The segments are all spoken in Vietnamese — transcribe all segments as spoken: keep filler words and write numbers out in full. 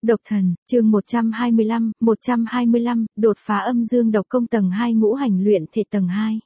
Độc thần, chương một trăm hai mươi lăm, một trăm hai mươi lăm, đột phá âm dương độc công tầng hai ngũ hành luyện thể tầng hai.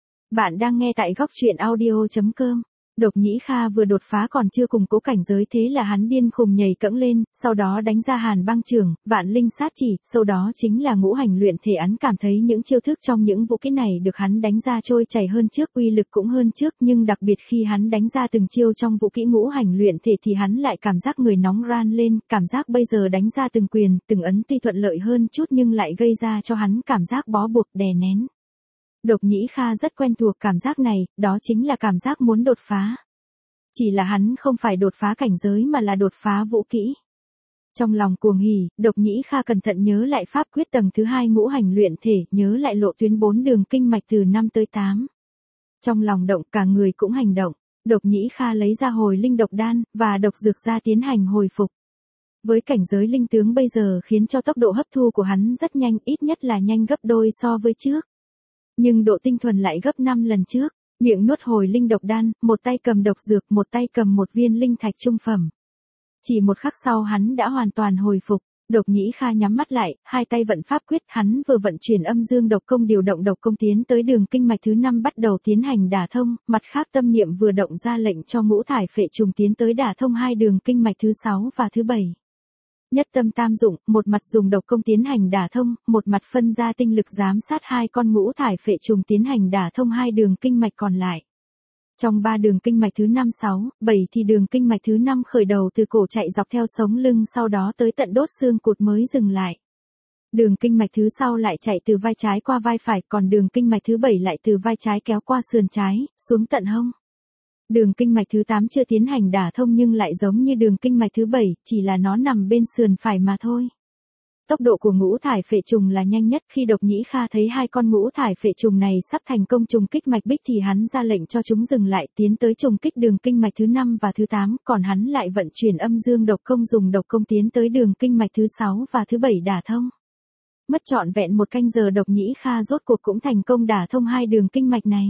Bạn đang nghe tại góc truyện audio chấm com. Độc Nhĩ Kha vừa đột phá còn chưa củng cố cảnh giới thế là hắn điên khùng nhảy cẫng lên, sau đó đánh ra Hàn Băng Chưởng, Vạn Linh Sát Chỉ, sau đó chính là ngũ hành luyện thể. Hắn cảm thấy những chiêu thức trong những vũ kỹ này được hắn đánh ra trôi chảy hơn trước, uy lực cũng hơn trước, nhưng đặc biệt khi hắn đánh ra từng chiêu trong vũ kỹ ngũ hành luyện thể thì hắn lại cảm giác người nóng ran lên, cảm giác bây giờ đánh ra từng quyền, từng ấn tuy thuận lợi hơn chút nhưng lại gây ra cho hắn cảm giác bó buộc đè nén. Độc Nhĩ Kha rất quen thuộc cảm giác này, đó chính là cảm giác muốn đột phá. Chỉ là hắn không phải đột phá cảnh giới mà là đột phá vũ kỹ. Trong lòng cuồng hỉ, Độc Nhĩ Kha cẩn thận nhớ lại pháp quyết tầng thứ hai ngũ hành luyện thể, nhớ lại lộ tuyến bốn đường kinh mạch từ năm tới tám. Trong lòng động, cả người cũng hành động. Độc Nhĩ Kha lấy ra hồi linh độc đan và độc dược ra tiến hành hồi phục. Với cảnh giới linh tướng bây giờ khiến cho tốc độ hấp thu của hắn rất nhanh, ít nhất là nhanh gấp đôi so với trước. Nhưng độ tinh thuần lại gấp năm lần trước, miệng nuốt hồi linh độc đan, một tay cầm độc dược, một tay cầm một viên linh thạch trung phẩm. Chỉ một khắc sau hắn đã hoàn toàn hồi phục, Độc Nhĩ Kha nhắm mắt lại, hai tay vận pháp quyết, hắn vừa vận chuyển âm dương độc công điều động độc công tiến tới đường kinh mạch thứ năm bắt đầu tiến hành đả thông, mặt khác tâm niệm vừa động ra lệnh cho ngũ thải phệ trùng tiến tới đả thông hai đường kinh mạch thứ sáu và thứ bảy. Nhất tâm tam dụng, một mặt dùng độc công tiến hành đả thông, một mặt phân ra tinh lực giám sát hai con ngũ thải phệ trùng tiến hành đả thông hai đường kinh mạch còn lại. Trong ba đường kinh mạch thứ năm, sáu, bảy thì đường kinh mạch thứ năm khởi đầu từ cổ chạy dọc theo sống lưng sau đó tới tận đốt xương cụt mới dừng lại. Đường kinh mạch thứ sau lại chạy từ vai trái qua vai phải, còn đường kinh mạch thứ bảy lại từ vai trái kéo qua sườn trái, xuống tận hông. Đường kinh mạch thứ tám chưa tiến hành đả thông nhưng lại giống như đường kinh mạch thứ bảy, chỉ là nó nằm bên sườn phải mà thôi. Tốc độ của ngũ thải phệ trùng là nhanh nhất, khi Độc Nhĩ Kha thấy hai con ngũ thải phệ trùng này sắp thành công trùng kích mạch bích thì hắn ra lệnh cho chúng dừng lại, tiến tới trùng kích đường kinh mạch thứ năm và thứ tám, còn hắn lại vận chuyển âm dương độc công dùng độc công tiến tới đường kinh mạch thứ sáu và thứ bảy đả thông. Mất trọn vẹn một canh giờ Độc Nhĩ Kha rốt cuộc cũng thành công đả thông hai đường kinh mạch này.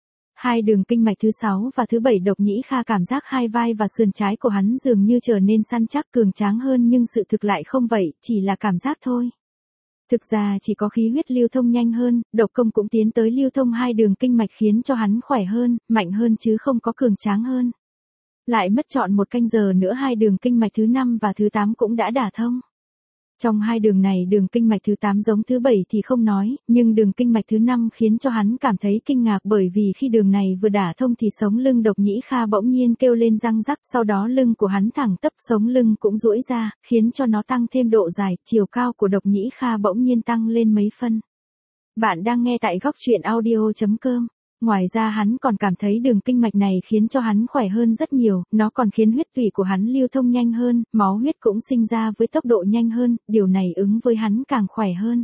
Hai đường kinh mạch thứ sáu và thứ bảy Độc Nhĩ Kha cảm giác hai vai và sườn trái của hắn dường như trở nên săn chắc cường tráng hơn nhưng sự thực lại không vậy, chỉ là cảm giác thôi. Thực ra chỉ có khí huyết lưu thông nhanh hơn, độc công cũng tiến tới lưu thông hai đường kinh mạch khiến cho hắn khỏe hơn, mạnh hơn chứ không có cường tráng hơn. Lại mất trọn một canh giờ nữa hai đường kinh mạch thứ năm và thứ tám cũng đã đả thông. Trong hai đường này đường kinh mạch thứ tám giống thứ bảy thì không nói, nhưng đường kinh mạch thứ năm khiến cho hắn cảm thấy kinh ngạc bởi vì khi đường này vừa đả thông thì sống lưng Độc Nhĩ Kha bỗng nhiên kêu lên răng rắc, sau đó lưng của hắn thẳng tắp, sống lưng cũng duỗi ra, khiến cho nó tăng thêm độ dài, chiều cao của Độc Nhĩ Kha bỗng nhiên tăng lên mấy phân. Bạn đang nghe tại góc truyện audio chấm com. Ngoài ra hắn còn cảm thấy đường kinh mạch này khiến cho hắn khỏe hơn rất nhiều, nó còn khiến huyết tủy của hắn lưu thông nhanh hơn, máu huyết cũng sinh ra với tốc độ nhanh hơn, điều này ứng với hắn càng khỏe hơn.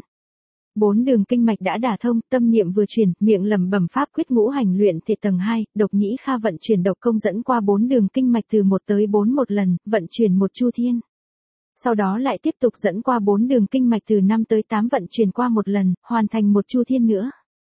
Bốn đường kinh mạch đã đả thông, tâm niệm vừa chuyển, miệng lẩm bẩm pháp quyết ngũ hành luyện thể tầng hai, Độc Nhĩ Kha vận chuyển độc công dẫn qua bốn đường kinh mạch từ một tới bốn một lần, vận chuyển một chu thiên. Sau đó lại tiếp tục dẫn qua bốn đường kinh mạch từ năm tới tám vận chuyển qua một lần, hoàn thành một chu thiên nữa.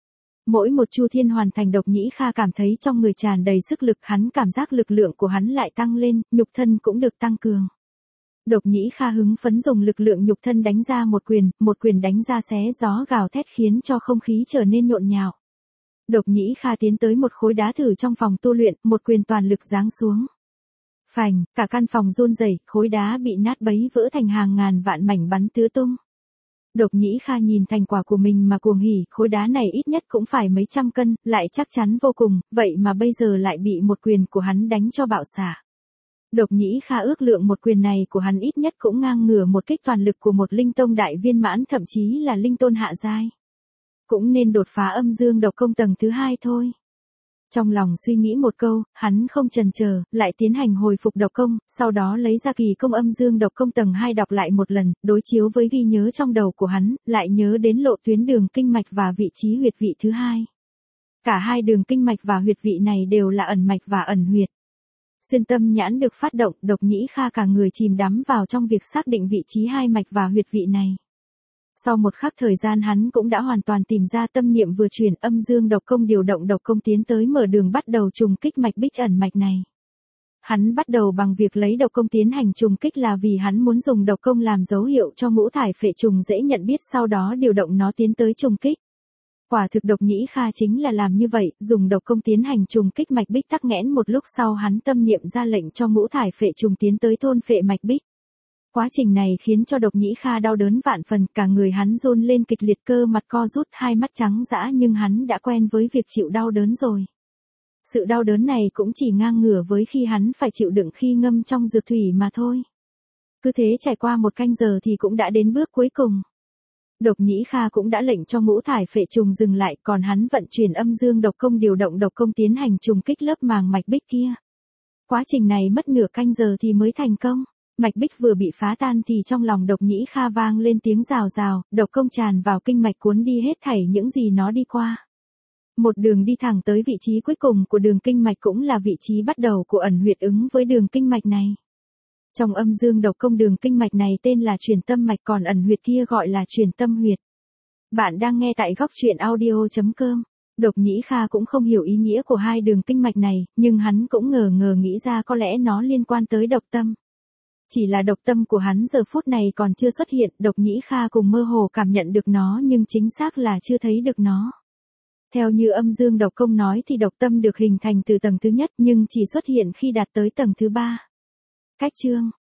Mỗi một chu thiên hoàn thành Độc Nhĩ Kha cảm thấy trong người tràn đầy sức lực, hắn cảm giác lực lượng của hắn lại tăng lên, nhục thân cũng được tăng cường. Độc Nhĩ Kha hứng phấn dùng lực lượng nhục thân đánh ra một quyền, một quyền đánh ra xé gió gào thét khiến cho không khí trở nên nhộn nhạo. Độc Nhĩ Kha tiến tới một khối đá thử trong phòng tu luyện, một quyền toàn lực giáng xuống. Phành, cả căn phòng run rẩy, khối đá bị nát bấy vỡ thành hàng ngàn vạn mảnh bắn tứ tung. Độc Nhĩ Kha nhìn thành quả của mình mà cuồng hỉ, khối đá này ít nhất cũng phải mấy trăm cân, lại chắc chắn vô cùng, vậy mà bây giờ lại bị một quyền của hắn đánh cho bạo xả. Độc Nhĩ Kha ước lượng một quyền này của hắn ít nhất cũng ngang ngửa một kích toàn lực của một linh tông đại viên mãn, thậm chí là linh tôn hạ giai. Cũng nên đột phá âm dương độc công tầng thứ hai thôi. Trong lòng suy nghĩ một câu, hắn không chần chờ, lại tiến hành hồi phục độc công, sau đó lấy ra kỳ công âm dương độc công tầng hai đọc lại một lần, đối chiếu với ghi nhớ trong đầu của hắn, lại nhớ đến lộ tuyến đường kinh mạch và vị trí huyệt vị thứ hai. Cả hai đường kinh mạch và huyệt vị này đều là ẩn mạch và ẩn huyệt. Xuyên tâm nhãn được phát động, Độc Nhĩ Kha cả người chìm đắm vào trong việc xác định vị trí hai mạch và huyệt vị này. Sau một khắc thời gian hắn cũng đã hoàn toàn tìm ra, tâm niệm vừa chuyển, âm dương độc công điều động độc công tiến tới mở đường bắt đầu trùng kích mạch bích ẩn mạch này. Hắn bắt đầu bằng việc lấy độc công tiến hành trùng kích là vì hắn muốn dùng độc công làm dấu hiệu cho ngũ thải phệ trùng dễ nhận biết, sau đó điều động nó tiến tới trùng kích. Quả thực Độc Nhĩ Kha chính là làm như vậy, dùng độc công tiến hành trùng kích mạch bích tắc nghẽn, một lúc sau hắn tâm niệm ra lệnh cho ngũ thải phệ trùng tiến tới thôn phệ mạch bích. Quá trình này khiến cho Độc Nhĩ Kha đau đớn vạn phần, cả người hắn run lên kịch liệt, cơ mặt co rút, hai mắt trắng dã, nhưng hắn đã quen với việc chịu đau đớn rồi. Sự đau đớn này cũng chỉ ngang ngửa với khi hắn phải chịu đựng khi ngâm trong dược thủy mà thôi. Cứ thế trải qua một canh giờ thì cũng đã đến bước cuối cùng. Độc Nhĩ Kha cũng đã lệnh cho ngũ thải phệ trùng dừng lại, còn hắn vận chuyển âm dương độc công, điều động độc công tiến hành trùng kích lớp màng mạch bích kia. Quá trình này mất nửa canh giờ thì mới thành công. Mạch bích vừa bị phá tan thì trong lòng Độc Nhĩ Kha vang lên tiếng rào rào, độc công tràn vào kinh mạch cuốn đi hết thảy những gì nó đi qua. Một đường đi thẳng tới vị trí cuối cùng của đường kinh mạch, cũng là vị trí bắt đầu của ẩn huyệt ứng với đường kinh mạch này. Trong âm dương độc công, đường kinh mạch này tên là truyền tâm mạch, còn ẩn huyệt kia gọi là truyền tâm huyệt. Bạn đang nghe tại góc truyện audio chấm com. Độc Nhĩ Kha cũng không hiểu ý nghĩa của hai đường kinh mạch này, nhưng hắn cũng ngờ ngờ nghĩ ra có lẽ nó liên quan tới độc tâm. Chỉ là độc tâm của hắn giờ phút này còn chưa xuất hiện, Độc Nhĩ Kha cùng mơ hồ cảm nhận được nó nhưng chính xác là chưa thấy được nó. Theo như âm dương độc công nói thì độc tâm được hình thành từ tầng thứ nhất nhưng chỉ xuất hiện khi đạt tới tầng thứ ba. Cách chương